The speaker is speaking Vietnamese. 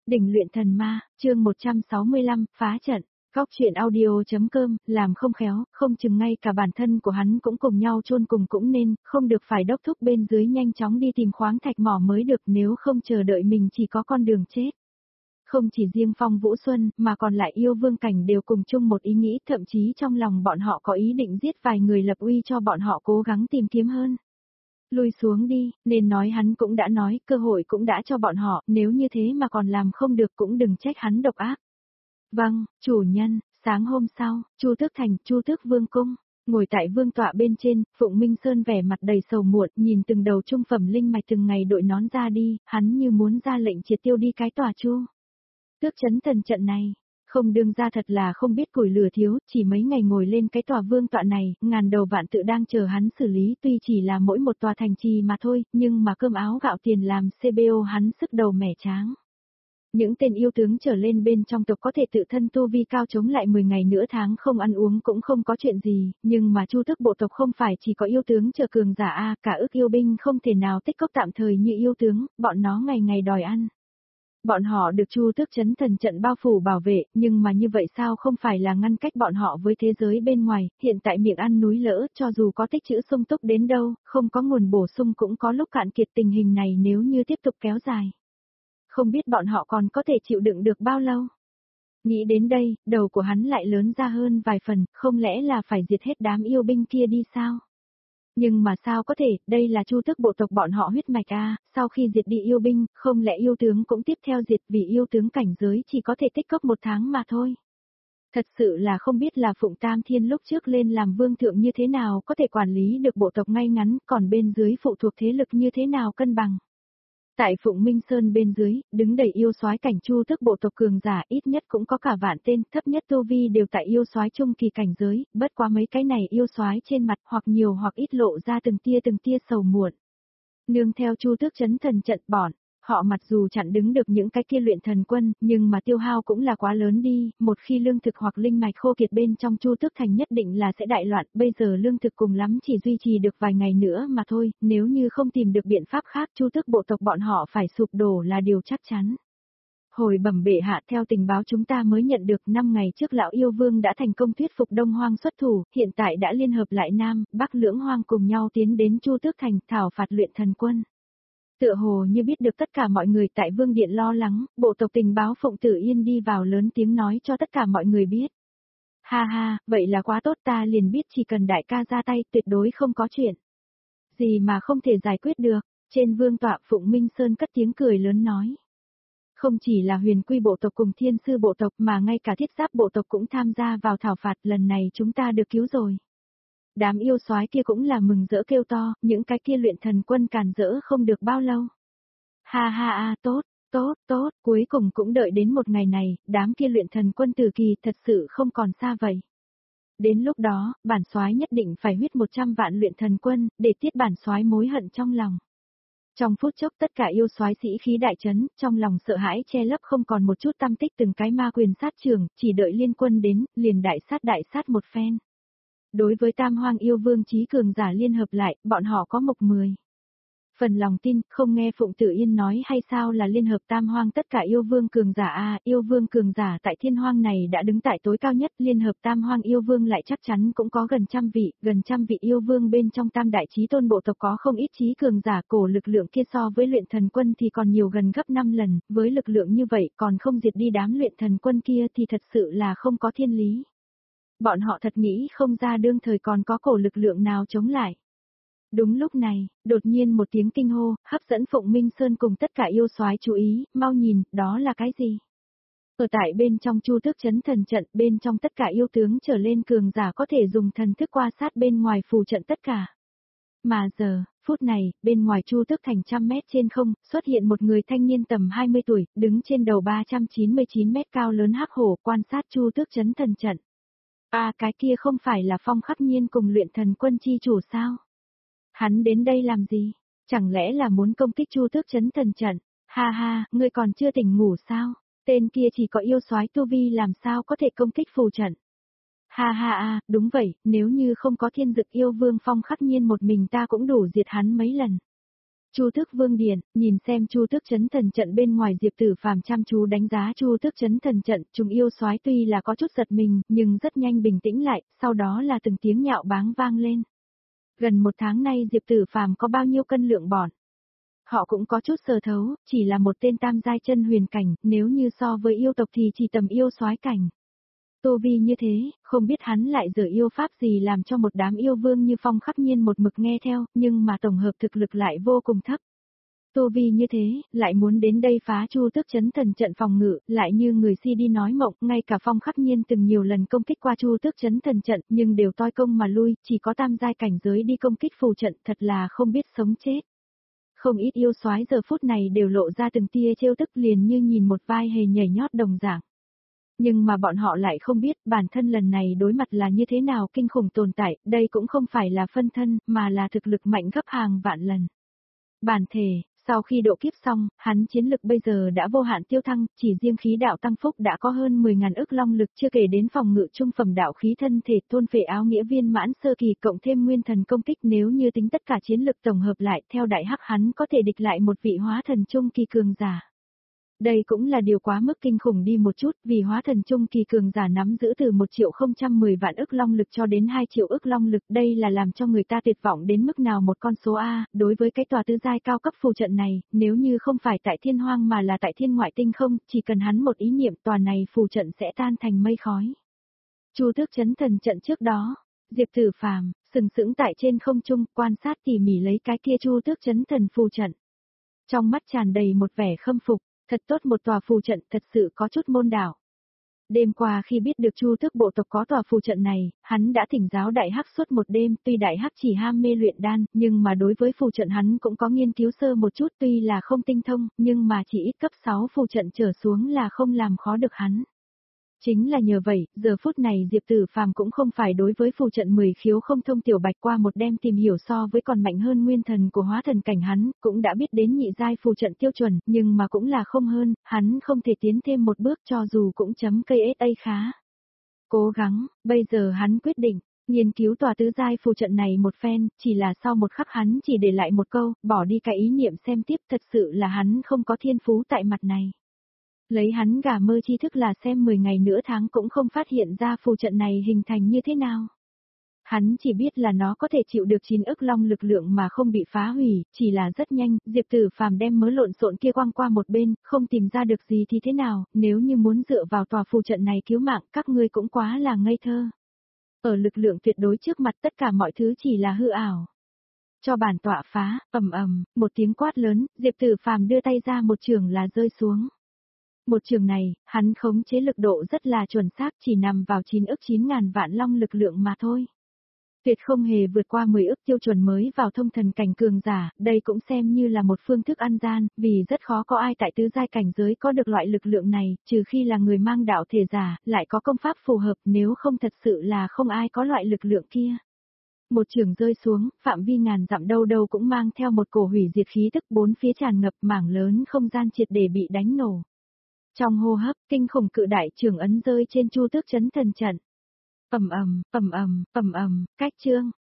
Đỉnh luyện thần ma, chương 165, phá trận. Góc truyện audio.com, làm không khéo, không chừng ngay cả bản thân của hắn cũng cùng nhau chôn cùng cũng nên, không được phải đốc thúc bên dưới nhanh chóng đi tìm khoáng thạch mỏ mới được, nếu không chờ đợi mình chỉ có con đường chết. Không chỉ riêng Phong Vũ Xuân, mà còn lại yêu vương cảnh đều cùng chung một ý nghĩ, thậm chí trong lòng bọn họ có ý định giết vài người lập uy cho bọn họ cố gắng tìm kiếm hơn. Lui xuống đi, nên nói hắn cũng đã nói, cơ hội cũng đã cho bọn họ, nếu như thế mà còn làm không được cũng đừng trách hắn độc ác. Vâng, chủ nhân. Sáng hôm sau, Chu Tước Thành, Chu Tước Vương cung, ngồi tại vương tọa bên trên, Phụng Minh Sơn vẻ mặt đầy sầu muộn, nhìn từng đầu trung phẩm linh mạch từng ngày đội nón ra đi, hắn như muốn ra lệnh triệt tiêu đi cái tòa Chu Tước chấn thần trận này. Không đương ra thật là không biết củi lửa thiếu, chỉ mấy ngày ngồi lên cái tòa vương tọa này, ngàn đầu vạn tự đang chờ hắn xử lý, tuy chỉ là mỗi một tòa thành trì mà thôi, nhưng mà cơm áo gạo tiền làm CBO hắn sức đầu mẻ tráng. Những tên yêu tướng trở lên bên trong tộc có thể tự thân tu vi cao chống lại 10 ngày nửa tháng không ăn uống cũng không có chuyện gì, nhưng mà Chu Tước bộ tộc không phải chỉ có yêu tướng chờ cường giả a, cả ức yêu binh không thể nào tích cóp tạm thời như yêu tướng, bọn nó ngày ngày đòi ăn. Bọn họ được Chu Tước chấn thần trận bao phủ bảo vệ, nhưng mà như vậy sao không phải là ngăn cách bọn họ với thế giới bên ngoài, hiện tại miệng ăn núi lỡ, cho dù có tích trữ sung túc đến đâu, không có nguồn bổ sung cũng có lúc cạn kiệt, tình hình này nếu như tiếp tục kéo dài. Không biết bọn họ còn có thể chịu đựng được bao lâu. Nghĩ đến đây, đầu của hắn lại lớn ra hơn vài phần, không lẽ là phải diệt hết đám yêu binh kia đi sao? Nhưng mà sao có thể, đây là Chu Tước bộ tộc bọn họ huyết mạch a, sau khi diệt đi yêu binh, không lẽ yêu tướng cũng tiếp theo diệt, vì yêu tướng cảnh giới chỉ có thể tích cóp 1 tháng mà thôi. Thật sự là không biết là Phụng Tam Thiên lúc trước lên làm vương thượng như thế nào có thể quản lý được bộ tộc ngay ngắn, còn bên dưới phụ thuộc thế lực như thế nào cân bằng. Tại Phụng Minh Sơn bên dưới, đứng đầy yêu soái cảnh Chu Tước bộ tộc cường giả, ít nhất cũng có cả vạn tên, thấp nhất tu vi đều tại yêu soái trung kỳ cảnh giới, bất quá mấy cái này yêu soái trên mặt hoặc nhiều hoặc ít lộ ra từng tia sầu muộn. Nương theo Chu Tước chấn thần trận bọn, họ mặc dù chặn đứng được những cái kia luyện thần quân, nhưng mà tiêu hao cũng là quá lớn đi, một khi lương thực hoặc linh mạch khô kiệt bên trong Chu Tước thành nhất định là sẽ đại loạn, bây giờ lương thực cùng lắm chỉ duy trì được vài ngày nữa mà thôi, nếu như không tìm được biện pháp khác Chu Tước bộ tộc bọn họ phải sụp đổ là điều chắc chắn. Hồi bẩm bệ hạ, theo tình báo chúng ta mới nhận được 5 ngày trước lão yêu vương đã thành công thuyết phục Đông Hoang xuất thủ, hiện tại đã liên hợp lại Nam, Bắc lưỡng hoang cùng nhau tiến đến Chu Tước thành thảo phạt luyện thần quân. Tựa hồ như biết được tất cả mọi người tại Vương Điện lo lắng, bộ tộc tình báo Phụng Tử Yên đi vào lớn tiếng nói cho tất cả mọi người biết. Ha ha, vậy là quá tốt, ta liền biết chỉ cần đại ca ra tay tuyệt đối không có chuyện gì mà không thể giải quyết được. Trên vương tọa Phụng Minh Sơn cất tiếng cười lớn nói. Không chỉ là Huyền Quy bộ tộc cùng Thiên Sư bộ tộc mà ngay cả Thiết Giáp bộ tộc cũng tham gia vào thảo phạt, lần này chúng ta được cứu rồi. Đám yêu soái kia cũng là mừng rỡ kêu to, những cái kia luyện thần quân càn rỡ không được bao lâu. Ha ha ha, tốt, cuối cùng cũng đợi đến một ngày này, đám kia luyện thần quân tử kỳ thật sự không còn xa vậy. Đến lúc đó, bản soái nhất định phải huyết 100 vạn luyện thần quân, để tiết bản soái mối hận trong lòng. Trong phút chốc tất cả yêu soái sĩ khí đại chấn, trong lòng sợ hãi che lấp không còn một chút tăm tích, từng cái ma quyền sát trường, chỉ đợi liên quân đến, liền đại sát một phen. Đối với Tam Hoang yêu vương chí cường giả liên hợp lại, bọn họ có mục 10 phần lòng tin, không nghe Phụng Tử Yên nói hay sao là liên hợp Tam Hoang tất cả yêu vương cường giả a, yêu vương cường giả tại Thiên Hoang này đã đứng tại tối cao nhất, liên hợp Tam Hoang yêu vương lại chắc chắn cũng có gần trăm vị yêu vương bên trong Tam đại chí tôn bộ tộc có không ít chí cường giả, cổ lực lượng kia so với luyện thần quân thì còn nhiều gần gấp 5 lần, với lực lượng như vậy còn không diệt đi đám luyện thần quân kia thì thật sự là không có thiên lý. Bọn họ thật nghĩ không ra đương thời còn có cổ lực lượng nào chống lại. Đúng lúc này, đột nhiên một tiếng kinh hô, hấp dẫn Phụng Minh Sơn cùng tất cả yêu soái chú ý, mau nhìn, đó là cái gì? Ở tại bên trong Chu Tước chấn thần trận, bên trong tất cả yêu tướng trở lên cường giả có thể dùng thần thức qua sát bên ngoài phù trận tất cả. Mà giờ, phút này, bên ngoài Chu Tước thành 100 mét trên không, xuất hiện một người thanh niên tầm 20 tuổi, đứng trên đầu 399 mét cao lớn hắc hổ, quan sát Chu Tước chấn thần trận. Cái kia không phải là Phong Khắc Nhiên cùng luyện thần quân chi chủ sao? Hắn đến đây làm gì? Chẳng lẽ là muốn công kích Chu Tước chấn thần trận? Ha ha, ngươi còn chưa tỉnh ngủ sao? Tên kia chỉ có yêu soái tu vi làm sao có thể công kích phù trận? Ha ha, đúng vậy, nếu như không có Thiên Dực yêu vương Phong Khắc Nhiên một mình ta cũng đủ diệt hắn mấy lần. Chu Tước Vương điện, nhìn xem Chu Tước Chấn Thần trận bên ngoài Diệp Tử Phàm chăm chú đánh giá Chu Tước Chấn Thần trận, chúng yêu soái tuy là có chút giật mình, nhưng rất nhanh bình tĩnh lại, sau đó là từng tiếng nhạo báng vang lên. Gần một tháng nay Diệp Tử Phàm có bao nhiêu cân lượng bọn? Họ cũng có chút sờ thấu, chỉ là một tên tam giai chân huyền cảnh, nếu như so với yêu tộc thì chỉ tầm yêu soái cảnh. Tô Vi như thế, không biết hắn lại dở yêu pháp gì làm cho một đám yêu vương như Phong Khắc Nhiên một mực nghe theo, nhưng mà tổng hợp thực lực lại vô cùng thấp. Tô Vi như thế, lại muốn đến đây phá Chu Tước Chấn Thần trận phòng ngự, lại như người si đi nói mộng, ngay cả Phong Khắc Nhiên từng nhiều lần công kích qua Chu Tước Chấn Thần trận, nhưng đều toi công mà lui, chỉ có tam giai cảnh giới đi công kích phù trận, thật là không biết sống chết. Không ít yêu soái giờ phút này đều lộ ra từng tia trêu tức liền như nhìn một vai hề nhảy nhót đồng dạng. Nhưng mà bọn họ lại không biết bản thân lần này đối mặt là như thế nào kinh khủng tồn tại, đây cũng không phải là phân thân, mà là thực lực mạnh gấp hàng vạn lần. Bản thể, sau khi độ kiếp xong, hắn chiến lực bây giờ đã vô hạn tiêu thăng, chỉ riêng khí đạo tăng phúc đã có hơn 10.000 ức long lực chưa kể đến phòng ngự trung phẩm đạo khí thân thể thôn phệ áo nghĩa viên mãn sơ kỳ cộng thêm nguyên thần công kích nếu như tính tất cả chiến lực tổng hợp lại theo đại hắc hắn có thể địch lại một vị hóa thần trung kỳ cường giả. Đây cũng là điều quá mức kinh khủng đi một chút, vì hóa thần trung kỳ cường giả nắm giữ từ 1.010.000 ức long lực cho đến 2 triệu ức long lực, đây là làm cho người ta tuyệt vọng đến mức nào một con số A, đối với cái tòa tứ giai cao cấp phù trận này, nếu như không phải tại thiên hoang mà là tại thiên ngoại tinh không, chỉ cần hắn một ý niệm tòa này phù trận sẽ tan thành mây khói. Chu Tước Chấn Thần trận trước đó, Diệp Tử Phàm sừng sững tại trên không trung, quan sát tỉ mỉ lấy cái kia Chu Tước Chấn Thần phù trận. Trong mắt tràn đầy một vẻ khâm phục. Thật tốt một tòa phù trận, thật sự có chút môn đạo. Đêm qua khi biết được Chu Tước bộ tộc có tòa phù trận này, hắn đã thỉnh giáo Đại Hắc suốt một đêm, tuy Đại Hắc chỉ ham mê luyện đan, nhưng mà đối với phù trận hắn cũng có nghiên cứu sơ một chút tuy là không tinh thông, nhưng mà chỉ ít cấp 6 phù trận trở xuống là không làm khó được hắn. Chính là nhờ vậy, giờ phút này Diệp Tử Phàm cũng không phải đối với phù trận 10 khiếu không thông tiểu bạch qua một đêm tìm hiểu so với còn mạnh hơn nguyên thần của hóa thần cảnh hắn, cũng đã biết đến nhị giai phù trận tiêu chuẩn, nhưng mà cũng là không hơn, hắn không thể tiến thêm một bước cho dù cũng chấm cây SA khá. Cố gắng, bây giờ hắn quyết định, nghiên cứu tòa tứ giai phù trận này một phen, chỉ là sau một khắc hắn chỉ để lại một câu, bỏ đi cái ý niệm xem tiếp thật sự là hắn không có thiên phú tại mặt này. Lấy hắn gà mơ tri thức là xem 10 ngày nửa tháng cũng không phát hiện ra phù trận này hình thành như thế nào. Hắn chỉ biết là nó có thể chịu được 9 ức long lực lượng mà không bị phá hủy, chỉ là rất nhanh, Diệp Tử Phàm đem mớ lộn xộn kia quăng qua một bên, không tìm ra được gì thì thế nào, nếu như muốn dựa vào tòa phù trận này cứu mạng, các ngươi cũng quá là ngây thơ. Ở lực lượng tuyệt đối trước mặt tất cả mọi thứ chỉ là hư ảo. Cho bản tọa phá, một tiếng quát lớn, Diệp Tử Phàm đưa tay ra một trường là rơi xuống. Một trường này, hắn khống chế lực độ rất là chuẩn xác chỉ nằm vào 9 ức 9.000 vạn long lực lượng mà thôi. Tuyệt không hề vượt qua 10 ức tiêu chuẩn mới vào thông thần cảnh cường giả, đây cũng xem như là một phương thức ăn gian, vì rất khó có ai tại tứ giai cảnh giới có được loại lực lượng này, trừ khi là người mang đạo thể giả, lại có công pháp phù hợp, nếu không thật sự là không ai có loại lực lượng kia. Một trường rơi xuống, phạm vi ngàn dặm đâu đâu cũng mang theo một cổ hủy diệt khí tức bốn phía tràn ngập mảng lớn không gian triệt để bị đánh nổ. Trong hô hấp, kinh khủng cự đại trường ấn rơi trên Chu Tước Chấn Thần trận. Cách chương.